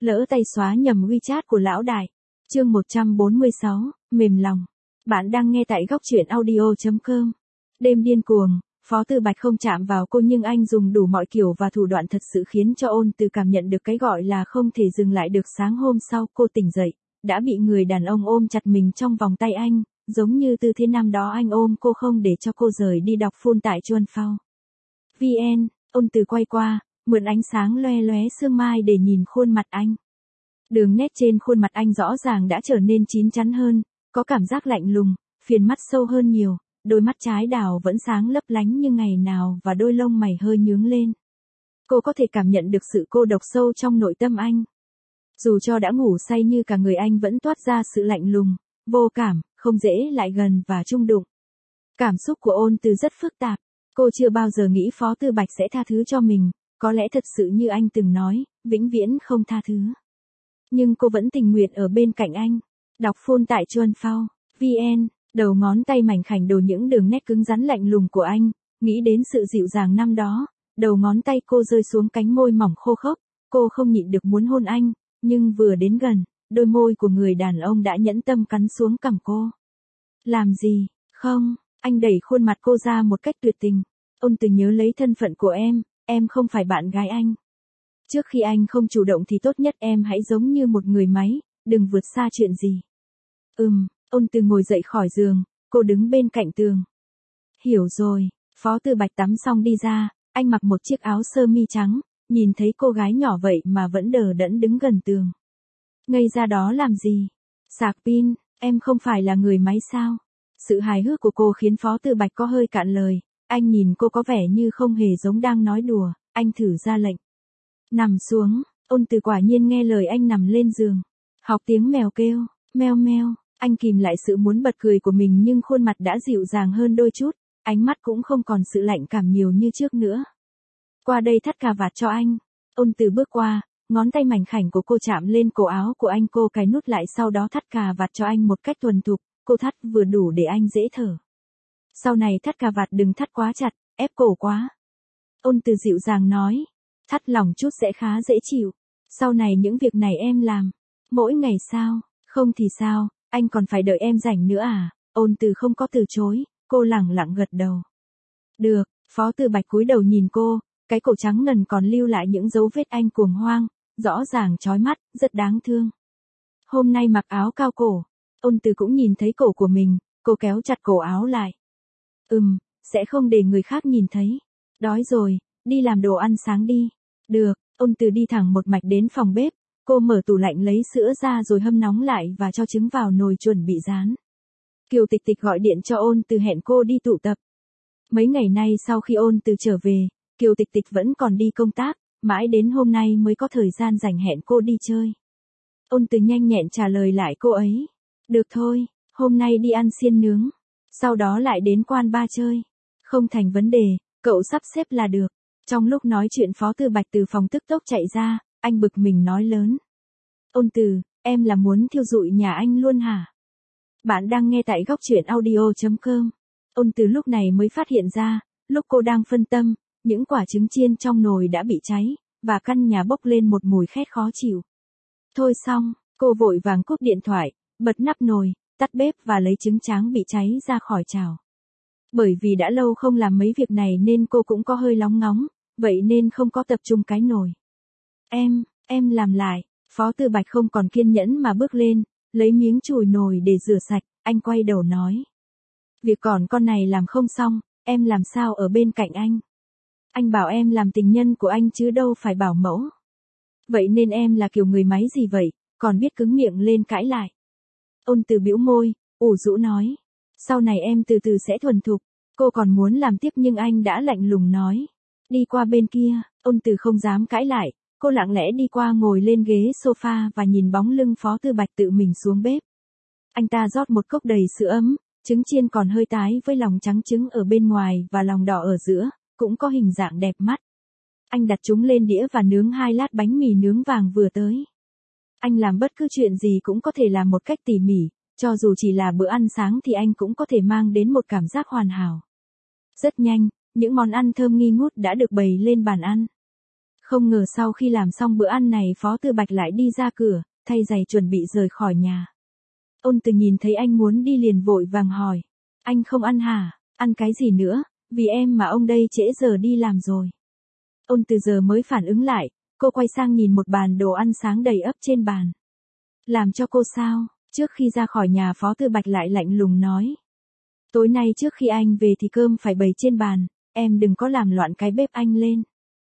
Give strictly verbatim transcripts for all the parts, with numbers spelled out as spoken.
Lỡ tay xóa nhầm WeChat của lão đại. Chương một trăm bốn mươi sáu, mềm lòng. Bạn đang nghe tại góc truyện audio chấm com. Đêm điên cuồng, Phó Tư Bạch không chạm vào cô nhưng anh dùng đủ mọi kiểu và thủ đoạn thật sự khiến cho Ôn Từ cảm nhận được cái gọi là không thể dừng lại được. Sáng hôm sau cô tỉnh dậy, đã bị người đàn ông ôm chặt mình trong vòng tay anh, giống như tư thế năm đó anh ôm cô không để cho cô rời đi. Đọc full tại Chuan Phao. vê en, Ôn Từ quay qua, mượn ánh sáng loe loé sương mai để nhìn khuôn mặt anh. Đường nét trên khuôn mặt anh rõ ràng đã trở nên chín chắn hơn, có cảm giác lạnh lùng, phiền mắt sâu hơn nhiều, đôi mắt trái đào vẫn sáng lấp lánh như ngày nào và đôi lông mày hơi nhướng lên. Cô có thể cảm nhận được sự cô độc sâu trong nội tâm anh. Dù cho đã ngủ say như cả người anh vẫn toát ra sự lạnh lùng, vô cảm, không dễ lại gần và chung đụng. Cảm xúc của Ôn Từ rất phức tạp, cô chưa bao giờ nghĩ Phó Tư Bạch sẽ tha thứ cho mình, có lẽ thật sự như anh từng nói, vĩnh viễn không tha thứ. Nhưng cô vẫn tình nguyện ở bên cạnh anh. Đọc full tại Chuan Phao. vê en, đầu ngón tay mảnh khảnh đổ những đường nét cứng rắn lạnh lùng của anh, nghĩ đến sự dịu dàng năm đó, đầu ngón tay cô rơi xuống cánh môi mỏng khô khốc, cô không nhịn được muốn hôn anh, nhưng vừa đến gần, đôi môi của người đàn ông đã nhẫn tâm cắn xuống cằm cô. Làm gì, không, anh đẩy khuôn mặt cô ra một cách tuyệt tình. Ôn Từ nhớ lấy thân phận của em, em không phải bạn gái anh. Trước khi anh không chủ động thì tốt nhất em hãy giống như một người máy, đừng vượt xa chuyện gì. Ừm, Ôn Từ ngồi dậy khỏi giường, cô đứng bên cạnh tường. Hiểu rồi. Phó Tư Bạch tắm xong đi ra, anh mặc một chiếc áo sơ mi trắng, nhìn thấy cô gái nhỏ vậy mà vẫn đờ đẫn đứng gần tường. Ngây ra đó làm gì? Sạc pin, em không phải là người máy sao? Sự hài hước của cô khiến Phó Tư Bạch có hơi cạn lời, anh nhìn cô có vẻ như không hề giống đang nói đùa, anh thử ra lệnh. Nằm xuống. Ôn Từ quả nhiên nghe lời anh nằm lên giường. Học tiếng mèo kêu, meo meo, anh kìm lại sự muốn bật cười của mình nhưng khuôn mặt đã dịu dàng hơn đôi chút, ánh mắt cũng không còn sự lạnh cảm nhiều như trước nữa. Qua đây thắt cà vạt cho anh. Ôn Từ bước qua, ngón tay mảnh khảnh của cô chạm lên cổ áo của anh, cô cài nút lại sau đó thắt cà vạt cho anh một cách thuần thục, cô thắt vừa đủ để anh dễ thở. Sau này thắt cà vạt đừng thắt quá chặt, ép cổ quá. Ôn Từ dịu dàng nói. Thắt lỏng chút sẽ khá dễ chịu. Sau này những việc này em làm. Mỗi ngày sao? Không thì sao, anh còn phải đợi em rảnh nữa à? Ôn Từ không có từ chối, cô lẳng lặng gật đầu. Được. Phó Tư Bạch cúi đầu nhìn cô, cái cổ trắng ngần còn lưu lại những dấu vết anh cuồng hoang, rõ ràng chói mắt, rất đáng thương. Hôm nay mặc áo cao cổ. Ôn Từ cũng nhìn thấy cổ của mình, cô kéo chặt cổ áo lại. Ừm, sẽ không để người khác nhìn thấy. Đói rồi, đi làm đồ ăn sáng đi. Được. Ôn Từ đi thẳng một mạch đến phòng bếp, cô mở tủ lạnh lấy sữa ra rồi hâm nóng lại và cho trứng vào nồi chuẩn bị rán. Kiều Tịch Tịch gọi điện cho Ôn Từ hẹn cô đi tụ tập. Mấy ngày nay sau khi Ôn Từ trở về, Kiều Tịch Tịch vẫn còn đi công tác, mãi đến hôm nay mới có thời gian rảnh hẹn cô đi chơi. Ôn Từ nhanh nhẹn trả lời lại cô ấy. Được thôi, hôm nay đi ăn xiên nướng, sau đó lại đến quán bar chơi. Không thành vấn đề, cậu sắp xếp là được. Trong lúc nói chuyện Phó Tư Bạch từ phòng tức tốc chạy ra, anh bực mình nói lớn. Ôn Từ, em là muốn thiêu rụi nhà anh luôn hả? Bạn đang nghe tại góc truyện audio chấm com. Ôn Từ lúc này mới phát hiện ra, lúc cô đang phân tâm, những quả trứng chiên trong nồi đã bị cháy, và căn nhà bốc lên một mùi khét khó chịu. Thôi xong, cô vội vàng cúp điện thoại, bật nắp nồi, tắt bếp và lấy trứng tráng bị cháy ra khỏi chảo. Bởi vì đã lâu không làm mấy việc này nên cô cũng có hơi lóng ngóng, vậy nên không có tập trung cái nồi. Em, em làm lại. Phó Tư Bạch không còn kiên nhẫn mà bước lên, lấy miếng chùi nồi để rửa sạch, anh quay đầu nói. Việc còn con này làm không xong, em làm sao ở bên cạnh anh? Anh bảo em làm tình nhân của anh chứ đâu phải bảo mẫu. Vậy nên em là kiểu người máy gì vậy, còn biết cứng miệng lên cãi lại. Ôn Từ bĩu môi, ủ rũ nói. Sau này em từ từ sẽ thuần thục. Cô còn muốn làm tiếp nhưng anh đã lạnh lùng nói. Đi qua bên kia. Ôn Từ không dám cãi lại, cô lặng lẽ đi qua ngồi lên ghế sofa và nhìn bóng lưng Phó Tư Bạch tự mình xuống bếp. Anh ta rót một cốc đầy sữa ấm, trứng chiên còn hơi tái với lòng trắng trứng ở bên ngoài và lòng đỏ ở giữa, cũng có hình dạng đẹp mắt. Anh đặt chúng lên đĩa và nướng hai lát bánh mì nướng vàng vừa tới. Anh làm bất cứ chuyện gì cũng có thể làm một cách tỉ mỉ, cho dù chỉ là bữa ăn sáng thì anh cũng có thể mang đến một cảm giác hoàn hảo. Rất nhanh, những món ăn thơm nghi ngút đã được bày lên bàn ăn. Không ngờ sau khi làm xong bữa ăn này Phó Tư Bạch lại đi ra cửa, thay giày chuẩn bị rời khỏi nhà. Ôn Từ nhìn thấy anh muốn đi liền vội vàng hỏi. Anh không ăn hả? Ăn cái gì nữa, vì em mà ông đây trễ giờ đi làm rồi. Ôn Từ giờ mới phản ứng lại, cô quay sang nhìn một bàn đồ ăn sáng đầy ắp trên bàn. Làm cho cô sao? Trước khi ra khỏi nhà Phó Tư Bạch lại lạnh lùng nói. Tối nay trước khi anh về thì cơm phải bày trên bàn, em đừng có làm loạn cái bếp anh lên.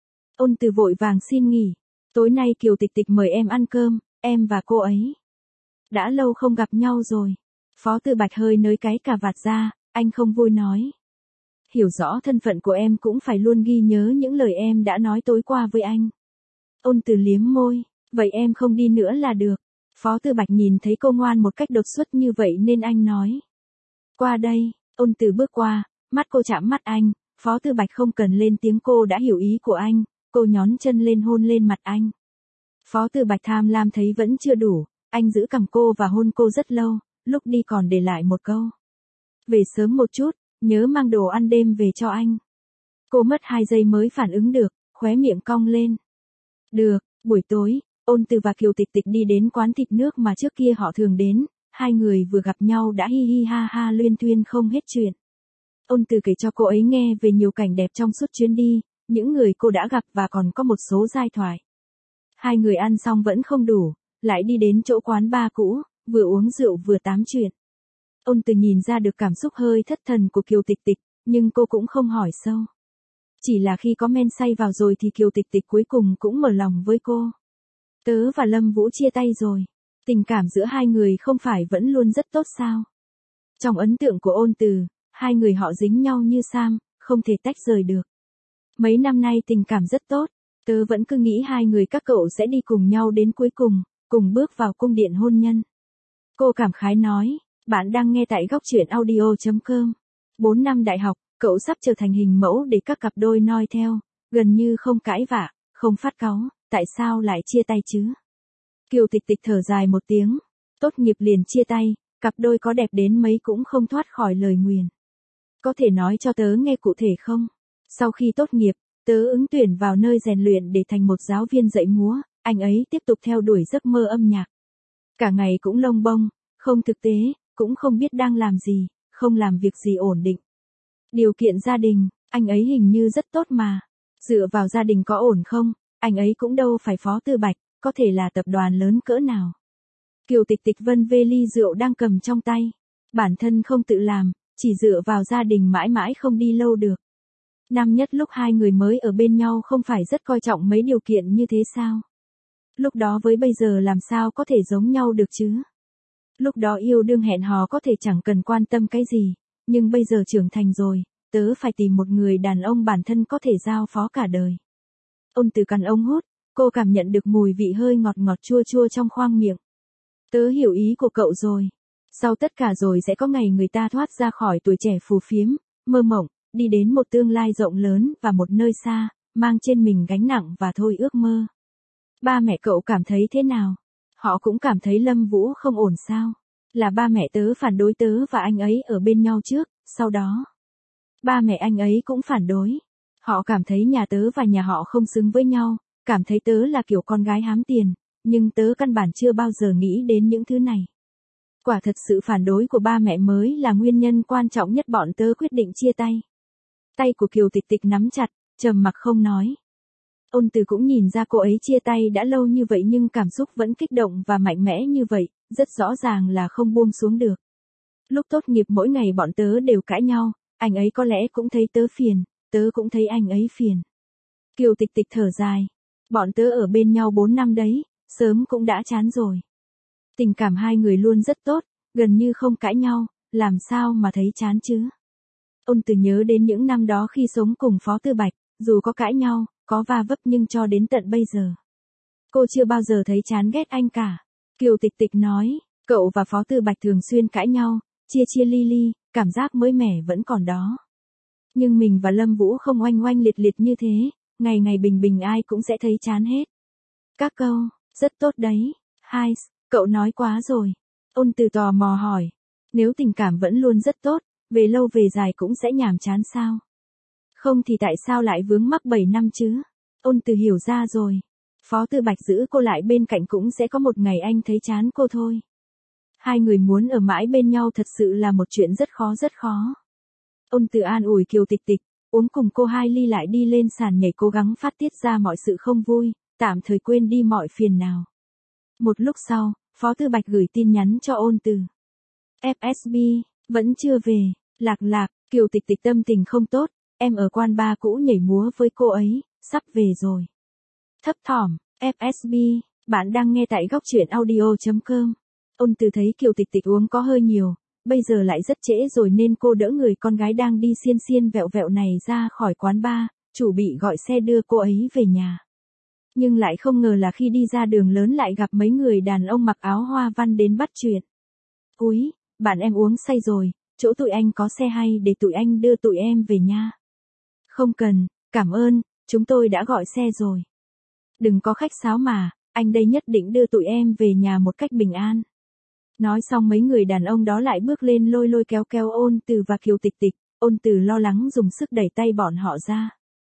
Ôn Từ vội vàng xin nghỉ. Tối nay Kiều Tịch Tịch mời em ăn cơm, em và cô ấy. Đã lâu không gặp nhau rồi. Phó Tư Bạch hơi nới cái cà vạt ra, anh không vui nói. Hiểu rõ thân phận của em cũng phải luôn ghi nhớ những lời em đã nói tối qua với anh. Ôn Từ liếm môi, vậy em không đi nữa là được. Phó Tư Bạch nhìn thấy cô ngoan một cách đột xuất như vậy nên anh nói. Qua đây, Ôn Từ bước qua, mắt cô chạm mắt anh, Phó Tư Bạch không cần lên tiếng cô đã hiểu ý của anh, cô nhón chân lên hôn lên mặt anh. Phó Tư Bạch tham lam thấy vẫn chưa đủ, anh giữ cằm cô và hôn cô rất lâu, lúc đi còn để lại một câu. Về sớm một chút, nhớ mang đồ ăn đêm về cho anh. Cô mất hai giây mới phản ứng được, khóe miệng cong lên. Được, buổi tối, Ôn Từ và Kiều Tịch Tịch đi đến quán thịt nước mà trước kia họ thường đến, hai người vừa gặp nhau đã hi hi ha ha luyên thuyên không hết chuyện. Ôn Từ kể cho cô ấy nghe về nhiều cảnh đẹp trong suốt chuyến đi, những người cô đã gặp và còn có một số giai thoại. Hai người ăn xong vẫn không đủ, lại đi đến chỗ quán bar cũ, vừa uống rượu vừa tám chuyện. Ôn Từ nhìn ra được cảm xúc hơi thất thần của Kiều Tịch Tịch, nhưng cô cũng không hỏi sâu. Chỉ là khi có men say vào rồi thì Kiều Tịch Tịch cuối cùng cũng mở lòng với cô. Tớ và Lâm Vũ chia tay rồi. Tình cảm giữa hai người không phải vẫn luôn rất tốt sao? Trong ấn tượng của Ôn Từ, hai người họ dính nhau như sam, không thể tách rời được. Mấy năm nay tình cảm rất tốt, tớ vẫn cứ nghĩ hai người các cậu sẽ đi cùng nhau đến cuối cùng, cùng bước vào cung điện hôn nhân. Cô cảm khái nói, bạn đang nghe tại góc truyện audio chấm com. Bốn năm đại học, cậu sắp trở thành hình mẫu để các cặp đôi noi theo, gần như không cãi vã, không phát cáu, tại sao lại chia tay chứ? Kiều Tịch Tịch thở dài một tiếng, tốt nghiệp liền chia tay, cặp đôi có đẹp đến mấy cũng không thoát khỏi lời nguyền. Có thể nói cho tớ nghe cụ thể không? Sau khi tốt nghiệp, tớ ứng tuyển vào nơi rèn luyện để thành một giáo viên dạy múa, anh ấy tiếp tục theo đuổi giấc mơ âm nhạc. Cả ngày cũng lông bông, không thực tế, cũng không biết đang làm gì, không làm việc gì ổn định. Điều kiện gia đình, anh ấy hình như rất tốt mà. Dựa vào gia đình có ổn không, anh ấy cũng đâu phải Phó Tư Bạch, có thể là tập đoàn lớn cỡ nào. Kiều Tịch Tịch vân vê ly rượu đang cầm trong tay. Bản thân không tự làm, chỉ dựa vào gia đình mãi mãi không đi lâu được. Năm nhất lúc hai người mới ở bên nhau không phải rất coi trọng mấy điều kiện như thế sao? Lúc đó với bây giờ làm sao có thể giống nhau được chứ? Lúc đó yêu đương hẹn hò có thể chẳng cần quan tâm cái gì, nhưng bây giờ trưởng thành rồi, tớ phải tìm một người đàn ông bản thân có thể giao phó cả đời. Ôn Từ cắn ống hút, cô cảm nhận được mùi vị hơi ngọt ngọt chua chua trong khoang miệng. Tớ hiểu ý của cậu rồi. Sau tất cả rồi sẽ có ngày người ta thoát ra khỏi tuổi trẻ phù phiếm, mơ mộng, đi đến một tương lai rộng lớn và một nơi xa, mang trên mình gánh nặng và thôi ước mơ. Ba mẹ cậu cảm thấy thế nào? Họ cũng cảm thấy Lâm Vũ không ổn sao? Là ba mẹ tớ phản đối tớ và anh ấy ở bên nhau trước, sau đó. Ba mẹ anh ấy cũng phản đối. Họ cảm thấy nhà tớ và nhà họ không xứng với nhau, cảm thấy tớ là kiểu con gái hám tiền, nhưng tớ căn bản chưa bao giờ nghĩ đến những thứ này. Quả thật sự phản đối của ba mẹ mới là nguyên nhân quan trọng nhất bọn tớ quyết định chia tay. Tay của Kiều Tịch Tịch nắm chặt, trầm mặc không nói. Ôn Từ cũng nhìn ra cô ấy chia tay đã lâu như vậy nhưng cảm xúc vẫn kích động và mạnh mẽ như vậy, rất rõ ràng là không buông xuống được. Lúc tốt nghiệp mỗi ngày bọn tớ đều cãi nhau, anh ấy có lẽ cũng thấy tớ phiền, tớ cũng thấy anh ấy phiền. Kiều Tịch Tịch thở dài. Bọn tớ ở bên nhau bốn năm đấy, sớm cũng đã chán rồi. Tình cảm hai người luôn rất tốt, gần như không cãi nhau, làm sao mà thấy chán chứ? Ôn Từ nhớ đến những năm đó khi sống cùng Phó Tư Bạch, dù có cãi nhau, có va vấp nhưng cho đến tận bây giờ. Cô chưa bao giờ thấy chán ghét anh cả. Kiều Tịch Tịch nói, cậu và Phó Tư Bạch thường xuyên cãi nhau, chia chia ly ly, cảm giác mới mẻ vẫn còn đó. Nhưng mình và Lâm Vũ không oanh oanh liệt liệt như thế, ngày ngày bình bình ai cũng sẽ thấy chán hết. Các câu, rất tốt đấy. Hai, cậu nói quá rồi. Ôn Từ tò mò hỏi, nếu tình cảm vẫn luôn rất tốt, về lâu về dài cũng sẽ nhàm chán sao? Không thì tại sao lại vướng mắc bảy năm chứ? Ôn Từ hiểu ra rồi. Phó Tư Bạch giữ cô lại bên cạnh cũng sẽ có một ngày anh thấy chán cô thôi. Hai người muốn ở mãi bên nhau thật sự là một chuyện rất khó rất khó. Ôn Từ an ủi Kiều Tịch Tịch, uống cùng cô hai ly lại đi lên sàn nhảy cố gắng phát tiết ra mọi sự không vui, tạm thời quên đi mọi phiền nào. Một lúc sau, Phó Tư Bạch gửi tin nhắn cho Ôn Từ. ép ét bê, vẫn chưa về, lạc lạc, Kiều Tịch Tịch tâm tình không tốt, em ở quán bar cũ nhảy múa với cô ấy, sắp về rồi. Thấp thỏm, ép ét bê, bạn đang nghe tại góc truyện audio chấm com. Ôn Từ thấy Kiều Tịch Tịch uống có hơi nhiều, bây giờ lại rất trễ rồi nên cô đỡ người con gái đang đi xiên xiên vẹo vẹo này ra khỏi quán bar, chuẩn bị gọi xe đưa cô ấy về nhà. Nhưng lại không ngờ là khi đi ra đường lớn lại gặp mấy người đàn ông mặc áo hoa văn đến bắt chuyện. Úi, bạn em uống say rồi, chỗ tụi anh có xe hay để tụi anh đưa tụi em về nha. Không cần, cảm ơn, chúng tôi đã gọi xe rồi. Đừng có khách sáo mà, anh đây nhất định đưa tụi em về nhà một cách bình an. Nói xong mấy người đàn ông đó lại bước lên lôi lôi kéo kéo Ôn Từ và Kiều Tịch Tịch, Ôn Từ lo lắng dùng sức đẩy tay bọn họ ra.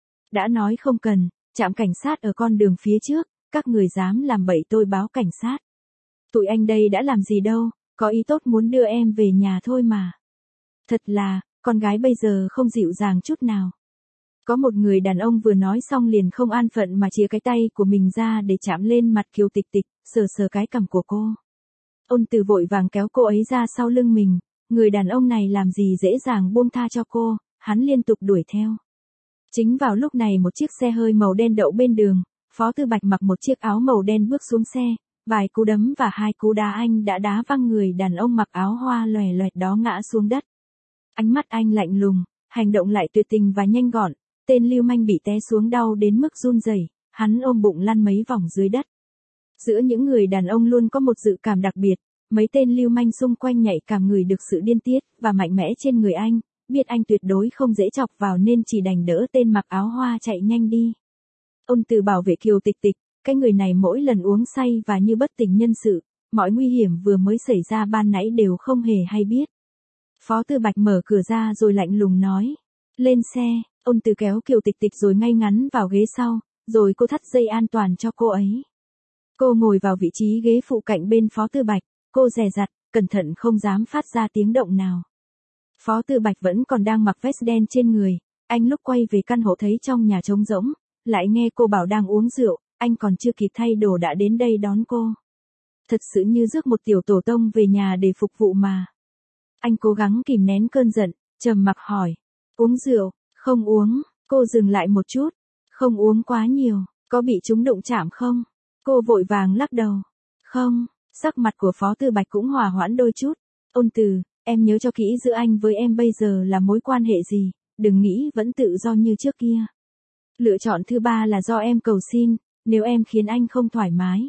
Đã nói không cần, trạm cảnh sát ở con đường phía trước, các người dám làm bậy tôi báo cảnh sát. Tụi anh đây đã làm gì đâu, có ý tốt muốn đưa em về nhà thôi mà. Thật là, con gái bây giờ không dịu dàng chút nào. Có một người đàn ông vừa nói xong liền không an phận mà chìa cái tay của mình ra để chạm lên mặt Kiều Tịch Tịch, sờ sờ cái cằm của cô. Ôn Từ vội vàng kéo cô ấy ra sau lưng mình, người đàn ông này làm gì dễ dàng buông tha cho cô, hắn liên tục đuổi theo. Chính vào lúc này một chiếc xe hơi màu đen đậu bên đường, Phó Tư Bạch mặc một chiếc áo màu đen bước xuống xe, vài cú đấm và hai cú đá anh đã đá văng người đàn ông mặc áo hoa lòe loẹt đó ngã xuống đất. Ánh mắt anh lạnh lùng, hành động lại tuyệt tình và nhanh gọn, tên lưu manh bị té xuống đau đến mức run rẩy, hắn ôm bụng lăn mấy vòng dưới đất. Giữa những người đàn ông luôn có một dự cảm đặc biệt, mấy tên lưu manh xung quanh nhạy cảm ngửi được sự điên tiết và mạnh mẽ trên người anh, biết anh tuyệt đối không dễ chọc vào nên chỉ đành đỡ tên mặc áo hoa chạy nhanh đi. Ôn Từ bảo vệ Kiều Tịch Tịch, cái người này mỗi lần uống say và như bất tỉnh nhân sự, mọi nguy hiểm vừa mới xảy ra ban nãy đều không hề hay biết. Phó Tư Bạch mở cửa ra rồi lạnh lùng nói, lên xe. Ôn Từ kéo Kiều Tịch Tịch rồi ngay ngắn vào ghế sau, rồi cô thắt dây an toàn cho cô ấy. Cô ngồi vào vị trí ghế phụ cạnh bên Phó Tư Bạch, cô dè dặt, cẩn thận không dám phát ra tiếng động nào. Phó Tư Bạch vẫn còn đang mặc vest đen trên người, anh lúc quay về căn hộ thấy trong nhà trống rỗng, lại nghe cô bảo đang uống rượu, anh còn chưa kịp thay đồ đã đến đây đón cô. Thật sự như rước một tiểu tổ tông về nhà để phục vụ mà. Anh cố gắng kìm nén cơn giận, trầm mặc hỏi, uống rượu? Không uống, cô dừng lại một chút, không uống quá nhiều, có bị trúng đụng chạm không? Cô vội vàng lắc đầu, không, sắc mặt của Phó Tư Bạch cũng hòa hoãn đôi chút. Ôn Từ, em nhớ cho kỹ giữa anh với em bây giờ là mối quan hệ gì, đừng nghĩ vẫn tự do như trước kia. Lựa chọn thứ ba là do em cầu xin, nếu em khiến anh không thoải mái,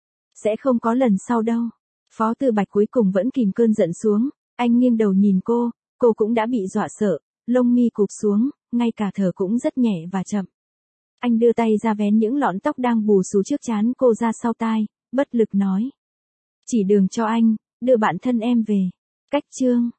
sẽ không có lần sau đâu. Phó Tư Bạch cuối cùng vẫn kìm cơn giận xuống, anh nghiêng đầu nhìn cô, cô cũng đã bị dọa sợ, lông mi cụp xuống, ngay cả thở cũng rất nhẹ và chậm. Anh đưa tay ra vén những lọn tóc đang bù xù trước trán cô ra sau tai, bất lực nói. Chỉ đường cho anh, đưa bạn thân em về. Cách chương.